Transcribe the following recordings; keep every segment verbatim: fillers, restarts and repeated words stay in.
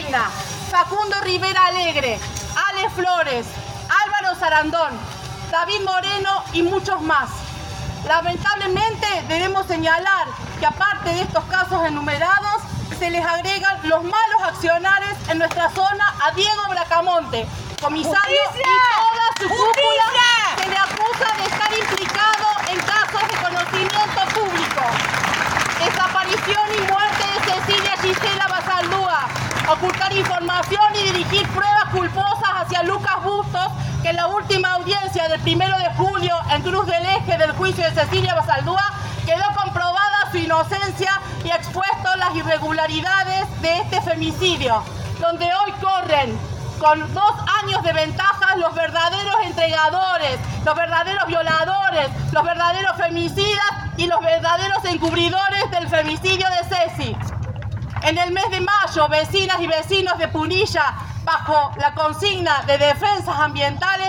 Reina, Facundo Rivera Alegre, Ale Flores, Álvaro Sarandón, David Moreno y muchos más. Lamentablemente debemos señalar que aparte de estos casos enumerados, se les agregan los malos accionares en nuestra zona a Diego Bracamonte, comisario ¡Justicia! Y toda su cúpula, se le acusa de estar implicado en casos de conocimiento público. Desaparición y muerte de Cecilia Gisela Basaldúa, ocultar información y dirigir pruebas culposas hacia Lucas Bustos, que en la última audiencia del primero de julio en Cruz del Eje del juicio de Cecilia Basaldúa quedó comprobada su inocencia y expuesto las irregularidades de este femicidio, donde hoy corren con dos años de ventaja los verdaderos entregadores, los verdaderos violadores, los verdaderos femicidas y los verdaderos encubridores del femicidio de Ceci. En el mes de mayo, vecinas y vecinos de Punilla, bajo la consigna de defensas ambientales,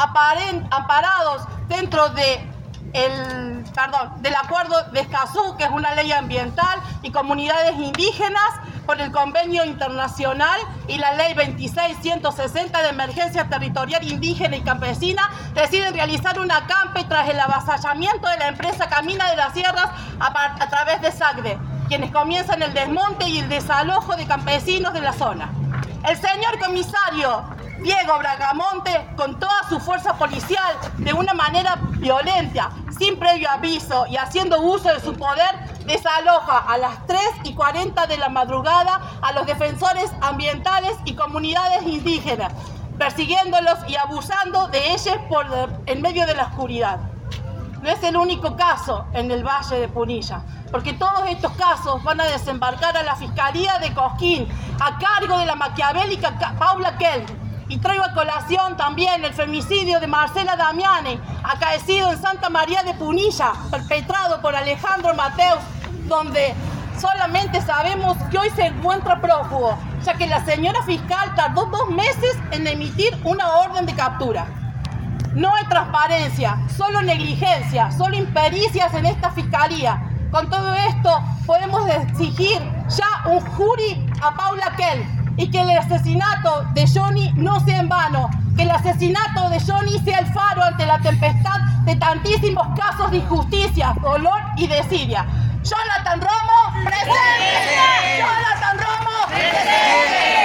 amparados dentro de el, perdón, del Acuerdo de Escazú, que es una ley ambiental, y comunidades indígenas, por el Convenio Internacional y la Ley veintiséis ciento sesenta de Emergencia Territorial Indígena y Campesina, deciden realizar un acampe tras el avasallamiento de la empresa Camina de las Sierras a, a través de SACDE, quienes comienzan el desmonte y el desalojo de campesinos de la zona. El señor comisario Diego Bracamonte, con toda su fuerza policial, de una manera violenta, sin previo aviso y haciendo uso de su poder, desaloja a las tres y cuarenta de la madrugada a los defensores ambientales y comunidades indígenas, persiguiéndolos y abusando de ellos por en medio de la oscuridad. No es el único caso en el Valle de Punilla, porque todos estos casos van a desembarcar a la Fiscalía de Cosquín, a cargo de la maquiavélica Paula Kell. Y traigo a colación también el femicidio de Marcela Damiani, acaecido en Santa María de Punilla, perpetrado por Alejandro Mateus, donde solamente sabemos que hoy se encuentra prófugo, ya que la señora fiscal tardó dos meses en emitir una orden de captura. No hay transparencia, solo negligencia, solo impericias en esta fiscalía. Con todo esto podemos exigir ya un jury a Paula Kell y que el asesinato de Johnny no sea en vano, que el asesinato de Johnny sea el faro ante la tempestad de tantísimos casos de injusticia, dolor y desidia. Jonathan Romo, presente. Jonathan Romo, presente.